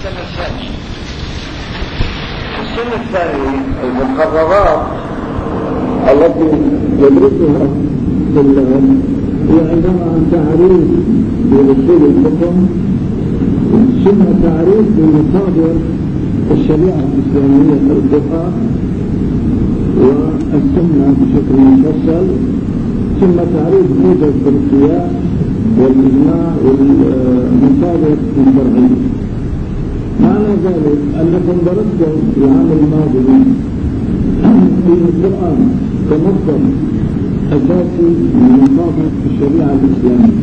السنة الثانية المقررات التي يدرسها الطلاب هي عبارة عن تعريف بأصول الحكم، ثم تعريف بمصادر الشريعة الإسلامية القرآن والسنة بشكل مفصل، ثم تعريف موجز بالقياس والإجماع والمصادر الشرعية. معنى ذلك أنكم درستم في العام الماضي في القرآن كمصدر أساسي من مصادر الشريعة الإسلامية،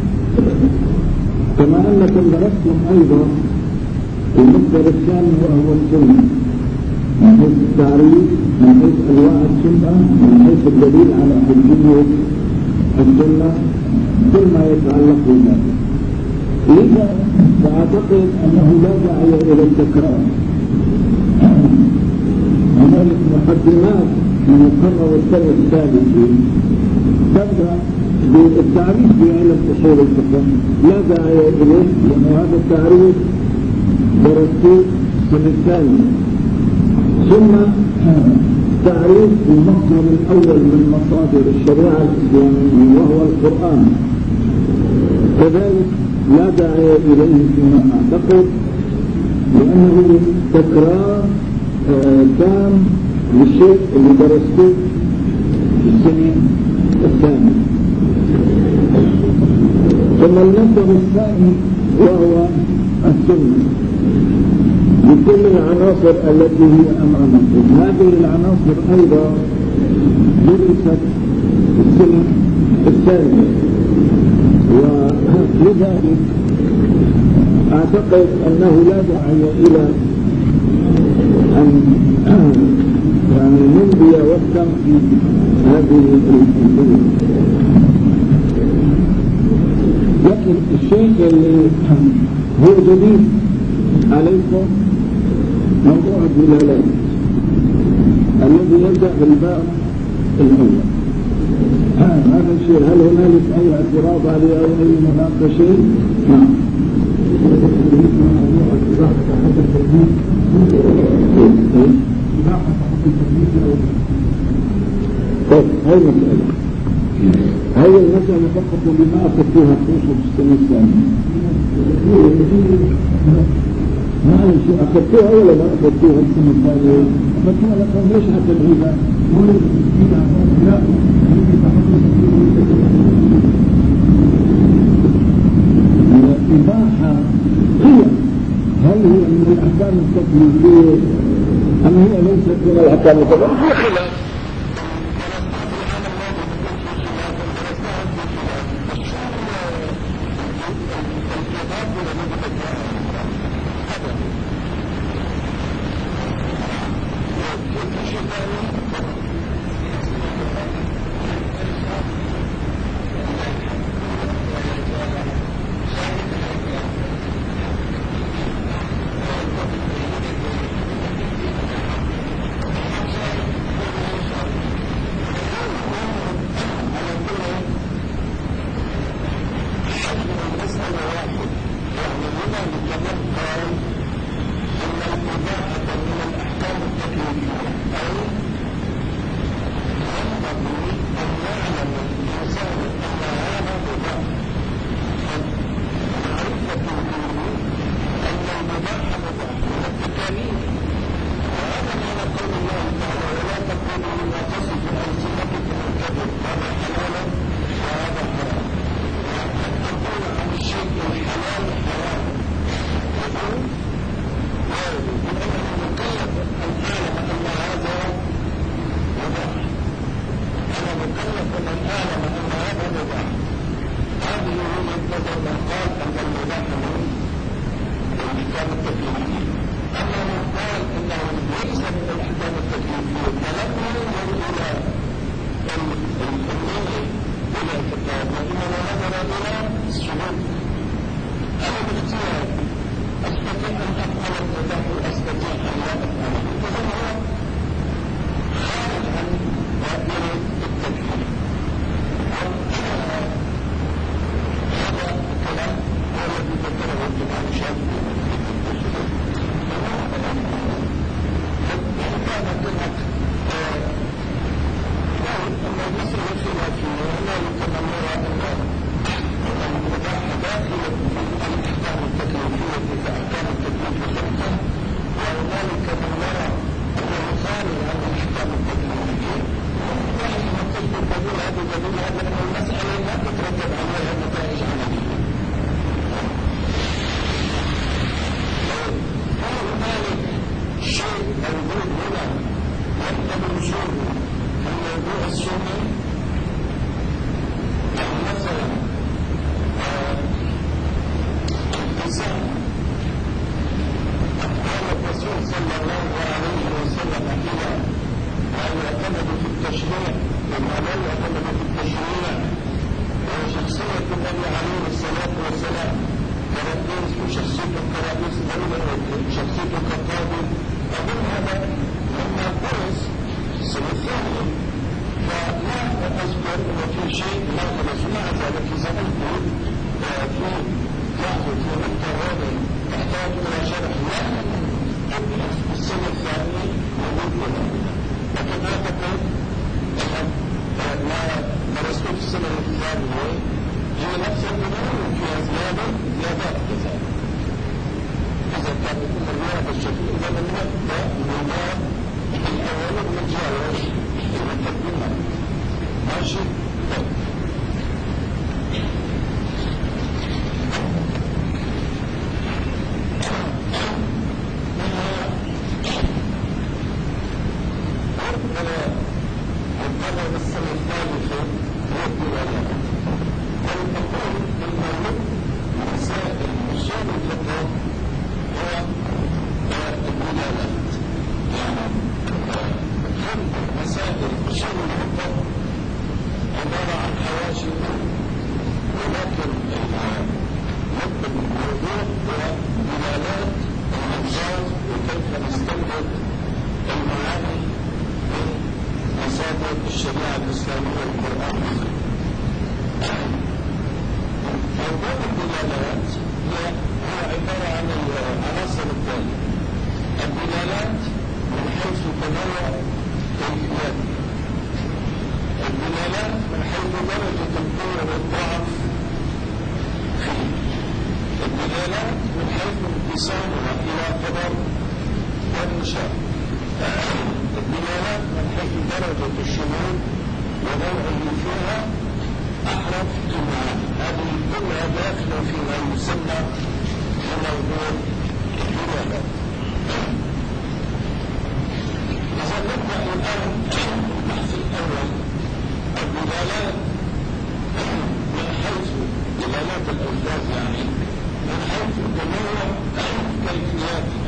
كما أنكم درستم أيضا المصدر الثاني وهو السنة من حيث التعريف، من حيث أنواع السنة، من حيث الدليل على حجية السنة، كل ما يتعلق بذلك. لذا فأعتقد أنه لا داعي إلى التكرار. هنالك مقدمات من المقرر السنة الثالثة تبدأ بالتعريف بعلم أصول الفقه، لا داعي إليه لأن هذا التعريف درسته السنة الثانية. ثم تعريف المصدر الأول من مصادر الشريعة الإسلامية وهو القرآن، كذلك لا داعي إليه فيما أعتقد، لأنه تكرار تام للشيء اللي درسته في السنة الثانية. ثم المصدر الثاني وهو السنة بكل العناصر التي هي أمامكم. هذه العناصر أيضا درست في السنة الثانية، ولذلك أعتقد أنه لا داعي إلى أن نمضي وقتا في هذه الأمور. لكن الشيء اللي هو جديد عليكم موضوع الدلالات الذي يبدأ بالباب الأول. هذا الشيء هل هنالك أي اعتراض عليه أو أي مناقشة؟ نعم. طيب هاي المسألة، هاي المسألة فقط لما أخذتوها في السنة الثانية. ما أي شيء أخذتوها ولا ما أخذتوها السنة الثانية؟ أخذتوها لكم ليش حتى العيدة؟ الإباحة هل هي من الأحكام التكليفية أم هي ليست من الأحكام التكليفية؟ في خلاف. التأويل يأخذ في نقطة هذه تحتاج إلى شرح لا السنة الثانية موجود لنا، لكن أعتقد ما رسمت السنة الثانية هي نفس البناء وفيها زيادات كذلك. إذا كان يكون بهذا الشكل إذا لم نبدأ بناء الأول ونتجاوز المقدمة. ماشي؟ السنة الثالثة هو الدلالات. والمقول بالمولد مسائل أصول الفقه هو الدلالات. يعني مسائل أصول الفقه عبارة عن حواشي، ولكن مطلب الموضوع هو دلالات الألفاظ وكيف نستنبط المعاني مصادر الشريعة الإسلامية والقرآن. موضوع الدلالات هو عبارة عن العناصر التالية: الدلالات من حيث تنوع كيفياتها، الدلالات من حيث درجة القوة والضعف فيه، الدلالات من حيث انقسامها إلى خبر وإنشاء، الدلالات من حيث درجة الشمول ونوعه فيها، أحرف المعاني. هذه كلها داخلة فيما يسمى بموضوع الدلالات. إذا نبدأ الآن البحث الأول. الدلالات من حيث دلالات الألفاظ، يعني من حيث تنوع كيفياتها،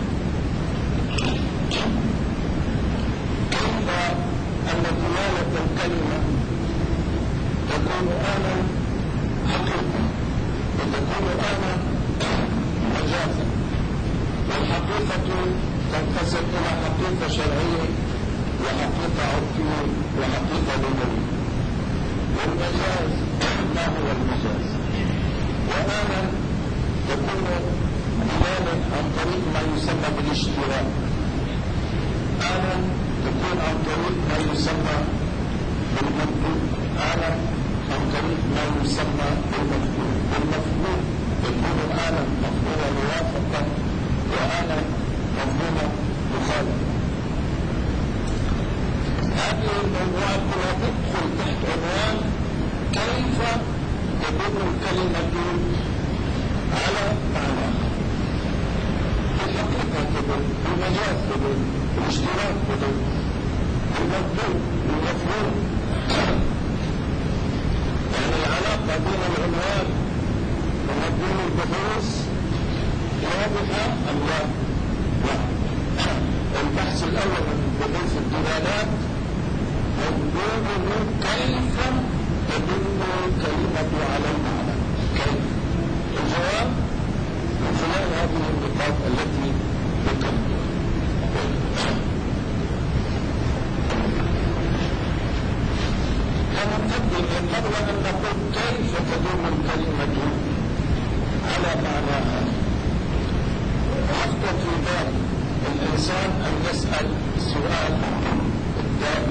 كيف أن دلالة الكلمة تكون آنا حقيقة وتكون آنا مجازا، والحقيقة تنقسم إلى حقيقة شرعية وحقيقة عرفية وحقيقة لغوية، والمجاز ما هو المجاز؟ وآنا تكون دلالة عن طريق ما يسمى بالاشتراك، آنا تكون عن طريق ما يسمى بالمفهوم، آنا عن طريق ما يسمى بالمفهوم. والمفهوم يكون آنا مفهوم موافقة وآنا مفهوم مخالفة. هذه الموضوعات كلها تدخل تحت عنوان كيف تدل الكلمة على معناها. الحقيقة تدل، المجاز تدل، الاشتراك تدل، المفهوم يعني العلاقة بين العنوان ومضمون البحوث واضحة أم لا؟ البحث الأول من بحوث الدلالات مضمونه كيف تدل الكلمة على المعنى. كيف؟ الجواب من خلال هذه النقاط التي ذكرتها. كمقدمة قبل أن نقول كيف تدل الكلمة على معناها، يخطر في بال الإنسان أن يسأل سؤال التالي: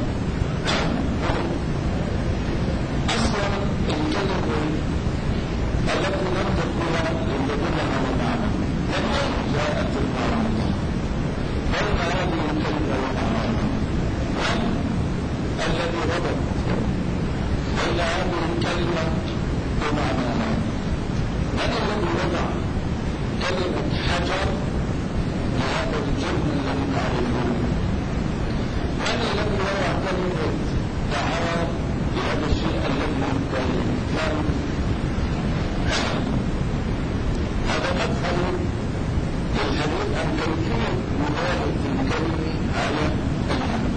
أصلا الكلمة التي ننطق بها لتدل على المعنى من أين جاءت المعنى؟ بين هذه الكلمة ومعناها من الذي ربط بين هذه الكلمة ومعناها؟ من الذي وضع كلمة حجر لهذا الجرم الذي تعرفه؟ من الذي وضع كلمة تعرف لهذا الشيء الذي نعرفه؟ هذا مدخل للحديث عن كيفية مدارة الكلمة على المعنى.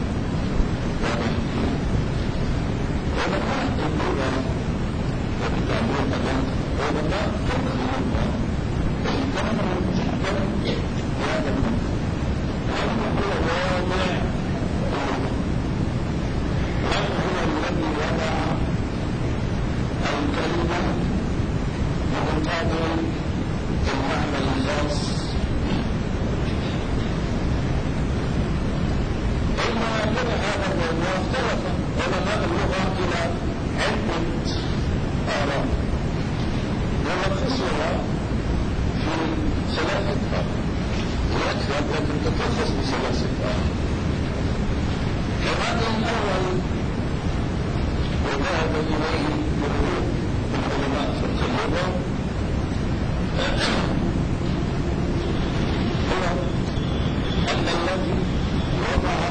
علماء اللغة وكتاب الأدب علماء فقه اللغة اهتموا جدا بهذا المعنى، لأنه هو واضع اللغة، من هو يقابل المعنى الخاص. بينما من هذا الموضوع اختلف علماء اللغة إلى عدة آراء ونلخصها في ثلاثة آراء، وأكثر لكن تتلخص بثلاثة آراء. الرأي الأول وذهب إليه جمهور من علماء فقه اللغة هو أن الذي وضع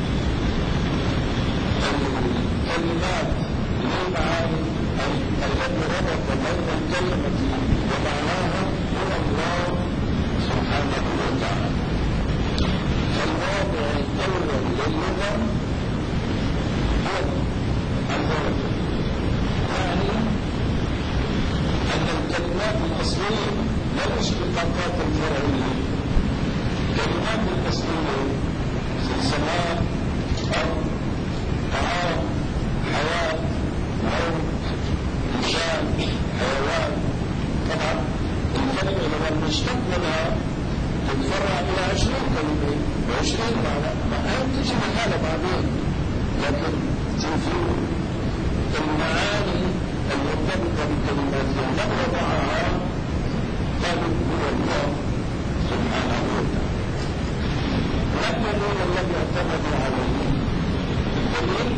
الكلمات للمعاني أي الذي ربط بين الكلمة ومعناها هو الله سبحانه وتعالى. فالواضع الأول للغة هو عز وجل، يعني أن الكلمات الأصلية لا الاشتقاقات الفرعية. الكلمات الأصلية زي سماء، أرض، طعام، حياة، موت، إنسان، حيوان. طبعا الكلمة لما نشتق منها تتفرع إلى 20 كلمة و20 معنى، ما تجي محالة بعدين، لكن في المعاني المرتبطة بالكلمات لم وضعها قالوا هو الله سبحانه وتعالى. لم يكن الذي اعتمدوا عليه الدليل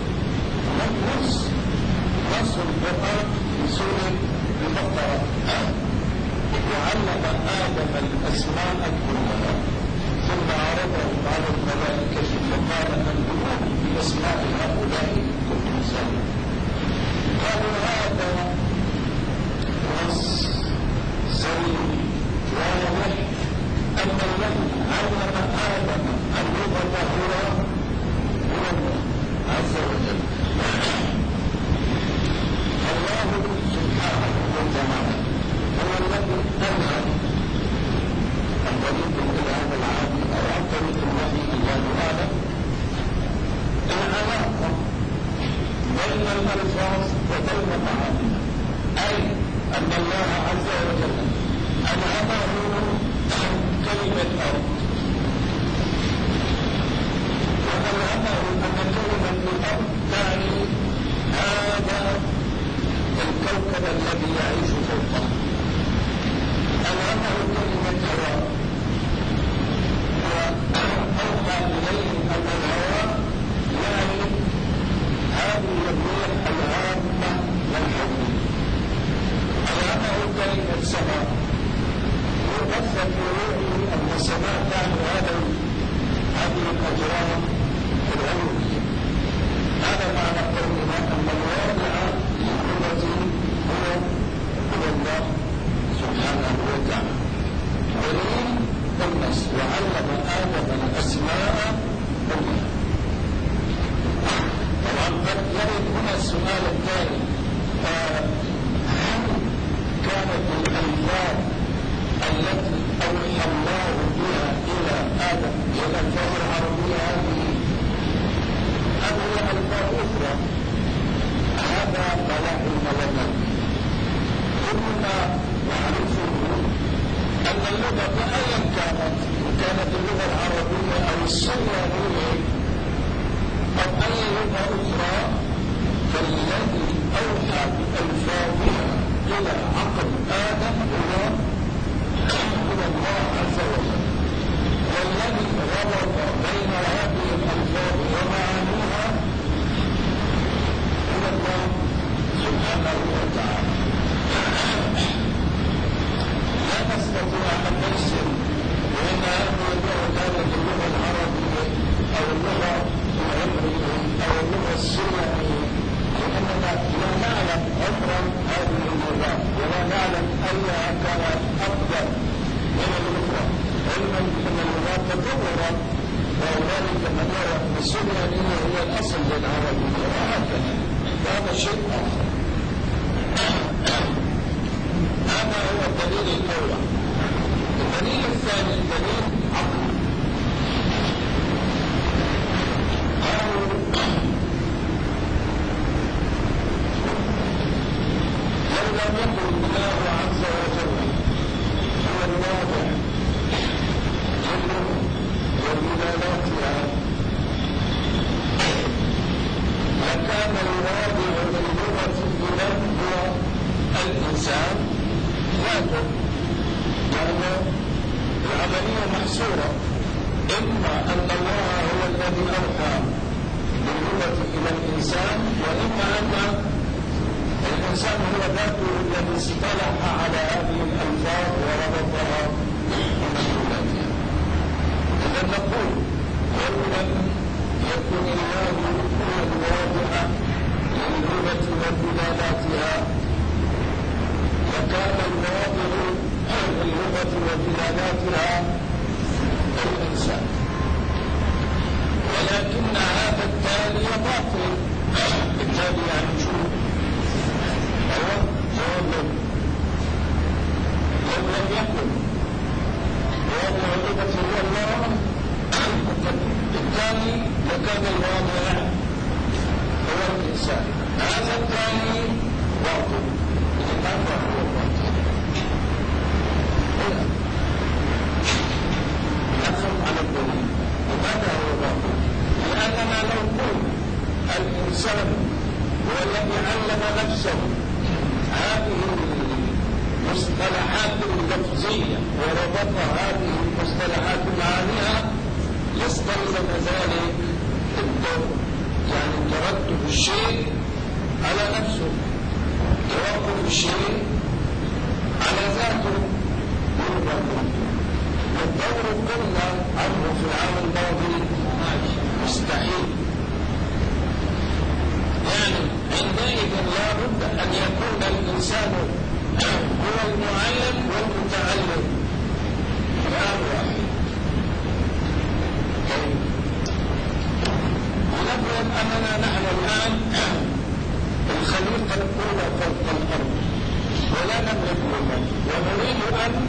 نص القرآن في سورة البقرة وعلم آدم الأسماء كلها ثم عرضهم على الملائكة فقال أنبئوني بأسماء هؤلاء كنتم صادقين. قالوا هذا نص سليم واضح أن الذي علم آدم اللغة هو الله عز وجل. الله سبحانه وتعالى هو الذي ألهم عن طريق الكلام العادي أو عن طريق الوحي الله أعلم العلاقة بين الألفاظ وبين معانيها، أي أن الله عز وجل ألهمه كلمة أرض وألهمه أن كلمة الأرض تعني هذا الكوكب الذي يعيش فوقه. ألهمه كلمة هواء وأوحى إليه أن الهواء يعني هذه الريح الهامة والحب. ألهمه كلمة سماء وبث في روحه أن السماء تعني هذه الأجرام العلوية. هذا معنى قولنا أن الواضع للغة هو الله سبحانه وتعالى. دليل النص وعلم آدم الأسماء كلها. طبعا قد يرد هنا السؤال الثاني، هل كانت الألفاظ التي أوحى الله بها إلى آدم هي الألفاظ العربية هذه أم هي ألفاظ أخرى؟ هذا ما لا علم لنا. كلنا نعرفه أن اللغة أيا كانت اللغة العربية أو السورية أو أي لغة أخرى، فالذي أوحى بألفاظها إلى عقل آدم هو الله عز وجل، والذي ربط بين هذه الألفاظ ومعانيها هو الله سبحانه وتعالى. لا نستطيع أن نفصل بين هذه اللغة كانت اللغة العربية أو اللغة العبرية أو اللغة السورية، لأننا لا نعلم عمرا هذه اللغات ولا نعلم أيها كانت أفضل من الأخرى، علما بأن اللغات تطورت وذلك من يرى أن السوريانية هي الأصل للعربية وهكذا، هذا شيء آخر. هذا هو الدليل الأول. الدليل الثاني دليل عقلي. قالوا لو لم يكن الله عز وجل يحكم لأنه العملية محصورة، إما أن الله هو الذي أوحى باللغة إلى الإنسان، وإما أن الإنسان هو ذاته الذي اصطلح على هذه الألفاظ وربطها بمدلولاتها. إذا نقول لو لم يكن الله هو الواضع للغة ودلالاتها لكان الواضع للغة ودلالاتها الإنسان، ولكن هذا التالي باطل. التالي يعني شو؟ هو جواب لو لم يكن واضع اللغة هو الله الثاني لكان الواضع هو الإنسان. هذا الثاني باطل. لماذا هو باطل؟ هنا نفهم على الدليل. لماذا هو باطل؟ لأننا لو قلنا الإنسان هو الذي علم نفسه هذه المصطلحات اللفظية وربط هذه المصطلحات معانيها يستلزم ذلك الدور، يعني ترتب الشيء على نفسه، توقف الشيء على ذاته. والدور قلنا عنه في العام الماضي مستحيل، يعني عندئذ لا بد أن يكون الإنسان هو المعلم والمتعلم في آن واحد. ونفرض أننا نحن الآن الخليقة الأولى فوق الأرض ولا نملك لغة، ونريد أن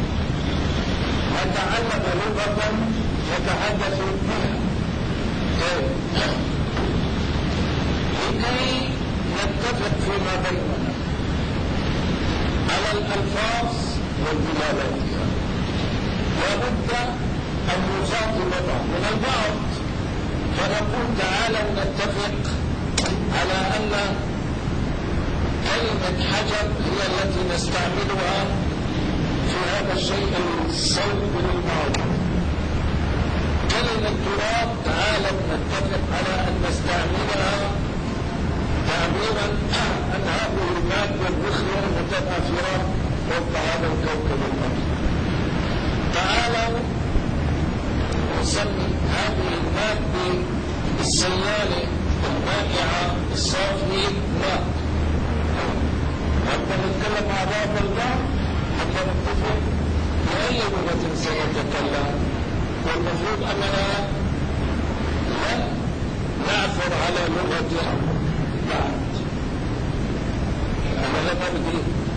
نتعلم لغة نتحدث بها لكي نتفق فيما بيننا على الألفاظ والدلالاتها. لابد أن نخاطب بعض من البعض فنقول تعالوا نتفق على أن كلمة حجر هي التي نستعملها في هذا الشيء الصلب للماضي. كلمة تراب تعالوا نتفق على أن نستعملها تعبيرا عن هذه المادة الرخية المتناثرة فوق هذا الكوكب الأرض. تعالوا نسمي هذه المادة السيالة المائعة الصافية ماء. حتى نتكلم مع بعض البعض حتى نتفق بأي لغة سنتكلم، والمفروض أننا لن نعثر على لغة بعد. أنا لما بدي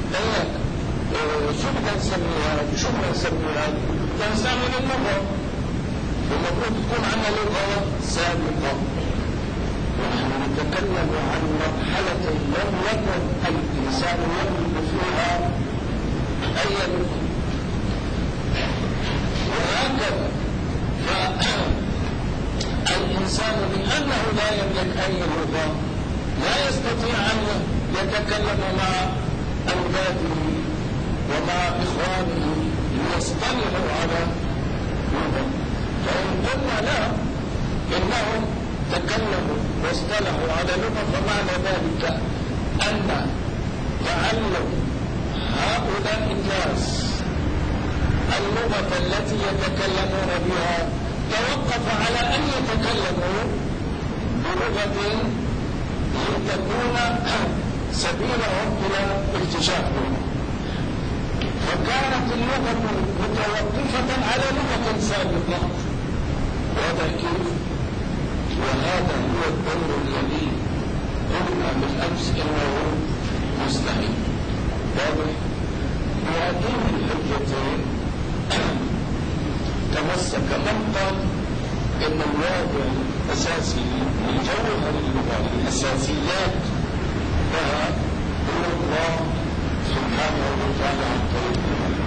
شو بدنا نسميها؟ نستعمل اللغة، والمفروض تكون عندنا لغة سابقة. ونحن نتكلم عن مرحلة لم يكن الإنسان يملك فيها أي لغة، وهكذا فالإنسان لأنه لا يملك أي لغة لا يستطيع أن يتكلم مع أولاده ومع إخوانه ليصطلحوا على لغة. فإن قلنا لا إنهم تكلموا واصطلحوا على لغة فمعنى ذلك أن تعلم هؤلاء الناس اللغة التي يتكلمون بها توقف على أن يتكلموا بلغة لتكون سبيلهم إلى اكتشافهم. فكانت اللغة متوقفة على لغة سابقة. وهذا كيف؟ وهذا هو الدور الذي قلنا بالأمس إنه مستحيل. واضح؟ بهاتين الحجتين تمسك من قال إن الواضع الأساسي لجوهر اللغة الأساسيات لها هو الله سبحانه وتعالى عن طريق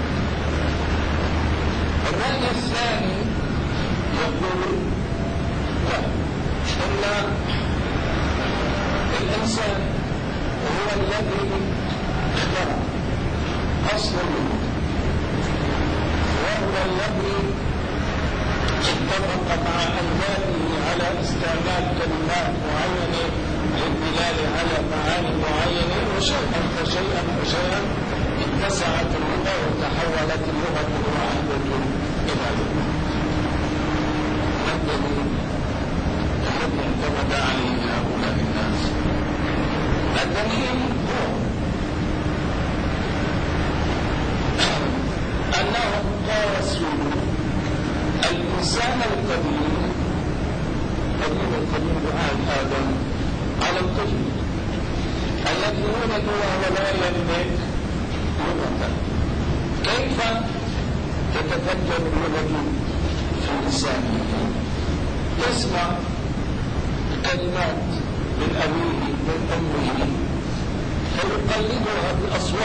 الرأي الثاني يقول لا، إن الإنسان هو الذي اخترع أصل وهو الذي اتفق مع أجداده على استعمال كلمات معينة للدلالة على معاني معينة، وشيئا فشيئا فشيئا اتسعت اللغة وتحولت اللغة الواحدة إلى لغة. الدليل الذي اعتمد عليه هؤلاء الناس، الدليل هو أنهم قاسوا الإنسان القديم بعهد آدم على الطفل الذي يولد وهو لا يملك لغة. كيف تتفجر اللغة في لسانه؟ يسمع كلمات من أبيه من أمه فيقلدها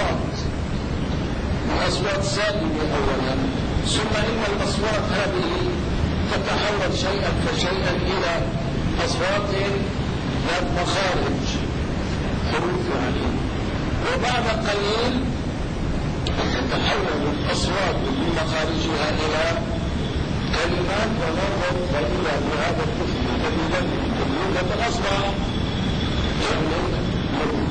بأصوات سالمة أولا، ثم إن الأصوات هذه تتحول شيئا فشيئا إلى أصوات ذات مخارج حروف يعني، وبعد قليل تتحول الأصوات بمخارجها إلى كلمات ونظر فإلى بهذا الطفل الذي لم يوجد الأصبع يملك لغة.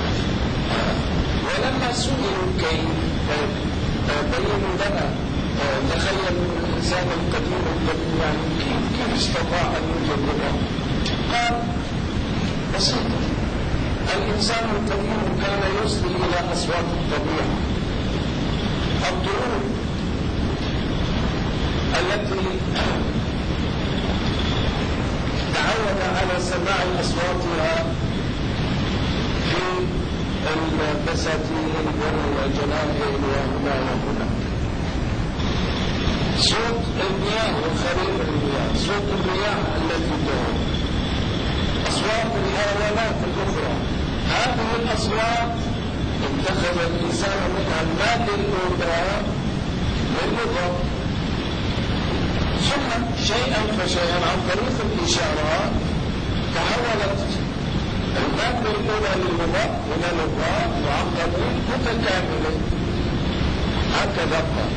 ولما سئلوا كيف بينوا لنا تخيل الإنسان القديم يعني كيف استطاع أن يوجد لغة؟ قال بسيطة، الإنسان القديم كان يصغي إلى أصوات الطبيعة، الطيور التي تعود على سماع أصواتها في البساتين والجنائن وهنا وهنا، صوت المياه وخرير المياه، صوت الرياح التي تهب، أصوات الحيوانات الأخرى. هذه الأصوات اتخذ الإنسان منها المادة الأولى للغة، ثم شيئا فشيئا عن طريق الإشارات تحولت المادة الأولى للغة إلى لغة معقدة متكاملة. هكذا قال.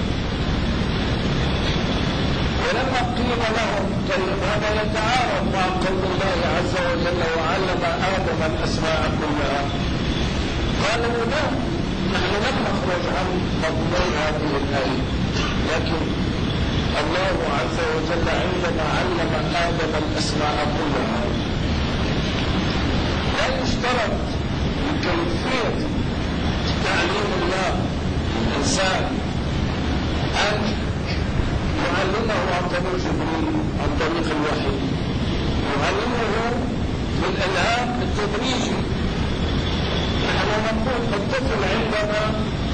ولما قيل لهم طيب هذا يتعارض مع قول الله عز وجل وعلم آدم الأسماء كلها، قالوا لا، نحن لم نخرج عن مضمون هذه الآية، لكن الله عز وجل عندما علم آدم الأسماء كلها لا يشترط بكيفية تعليم الله الإنسان أن يعلمه عن طريق جبريل عن طريق الوحي، يعلمه بالإلهام التدريجي. نحن نقول الطفل عندما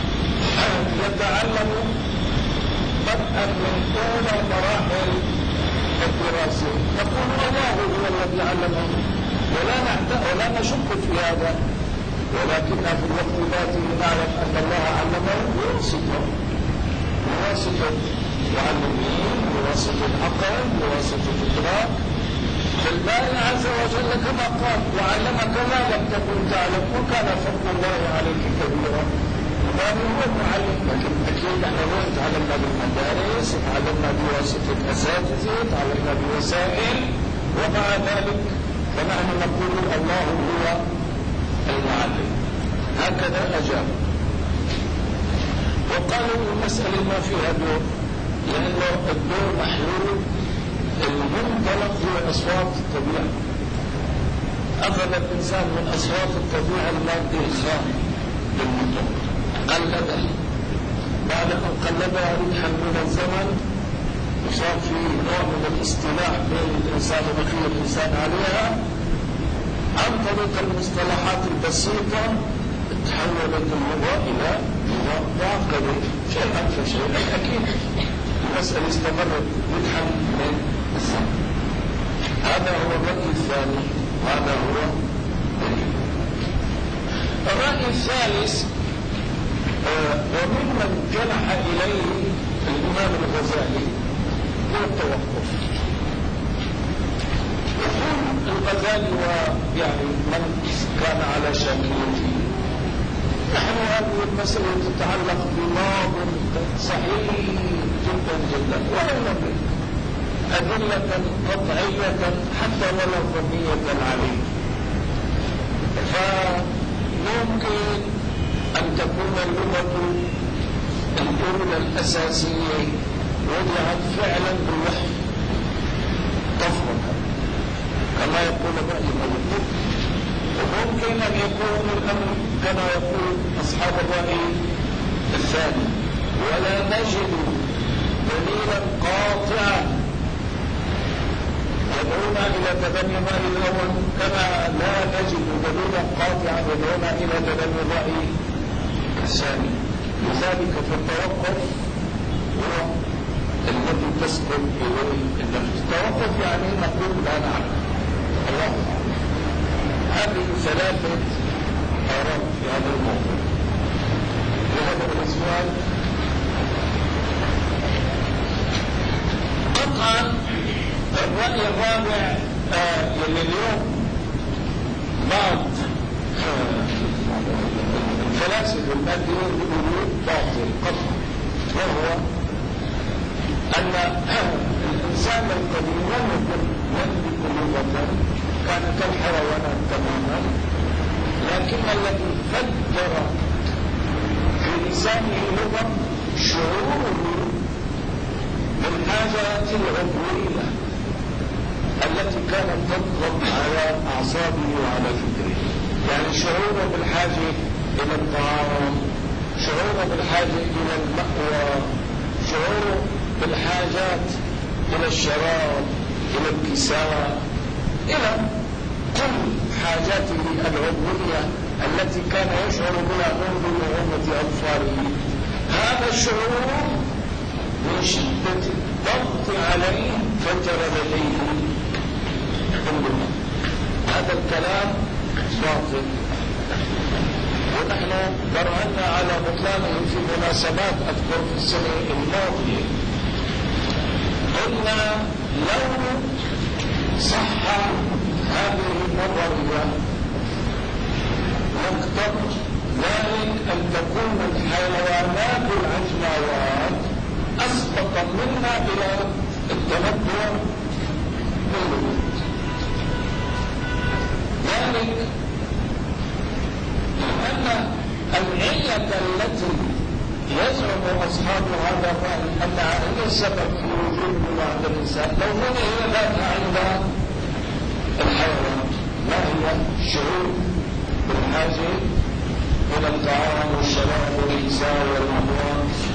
يتعلم بدءا من أولى مراحل الدراسة نقول الله هو الذي علمه، ولا نشك في هذا، ولكن في الوقت ذاته نعلم أن الله علمه بواسطة معلمين، بواسطة العقل، بواسطة الإدراك. فالباري عز وجل كما قال وعلمك ما لم تكن تعلم وكان فضل الله عليك كبيرا. الباري هو المعلم، لكن أكيد نحن وين تعلمنا بالمدارس، تعلمنا بواسطة أساتذة، تعلمنا بوسائل، ومع ذلك فنحن نقول الله هو المعلم. هكذا أجاب. وقالوا المسألة ما فيها دور، لأن الدور محلول، المنطلق هو أصوات الطبيعة. أخذ الإنسان من أصوات الطبيعة المادة الخام للمنطق، قلدها، بعد أن قلدها رجحا من الزمن وصار في نوع من الاصطلاح بين الإنسان وبقية الإنسان عليها، عن طريق المصطلحات البسيطة تحولت اللغة إلى لغة معقدة شيئا فشيئا. أكيد المسألة استمرت رجحا من الزمن. هذا هو الرأي الثاني، هذا هو الرأي الثالث، وممن جنح إليه الإمام الغزالي هو التوقف. يقول الغزالي ويعني من كان على شاكلته نحن هذه المسألة تتعلق بماض صحيح جدا جدا وإلا أدلة قطعية حتى ولو ظنية عليه. فممكن أن تكون اللغة الأولى الأساسية وجهت فعلا بالوحي طفرة كما يقول بعض الملوك، وممكن أن يكون الأمر كما يقول أصحاب الرأي الثاني، ولا نجد دليلا قاطعا يدعونا إلى تبني الرأي الأول كما لا نجد دليلا قاطعا يدعونا إلى تبني الرأي الثاني. لذلك فالتوقف هو الذي تسقط إليه النفس. التوقف يعني نقول لا نعلم، الله أعلم. هذه ثلاثة آراء في هذا الموضوع. وهذا هو السؤال. قطعا الرأي الرابع يلي اليوم بعض الفلاسفة الماديين يقولون باطل قطعا، وهو أن الإنسان القديم لم يكن يملك لغة، كان كالحيوانات تماما، لكن الذي فجر في لسانه لغة شعوره بالحاجات العضوية التي كانت تضغط على أعصابه وعلى فكره. يعني شعوره بالحاجة إلى الطعام، شعوره بالحاجة إلى المأوى، شعوره بالحاجات إلى الشراب، إلى الكساء، إلى كل حاجاته العضوية التي كان يشعر بها منذ نعومة أطفاله. هذا الشعور من شدة الضغط عليه فجر لديه اللغة. هذا الكلام باطل، ونحن برهنا على بطلانه في مناسبات أذكر في السنة الماضية. قلنا لو صح هذه النظرية يقتضي ذلك أن تكون الحيوانات العجماوات أسبق منا إلى التمدن بالوجود. ذلك لأن العلة التي يزعم أصحاب هذا الرأي أنها هي السبب في وجود بعض الإنسان لو من هي ذاتها عند الحيوان، ما هي الشعور بالحاجة إلى الطعام والشراب والكساء والمأوى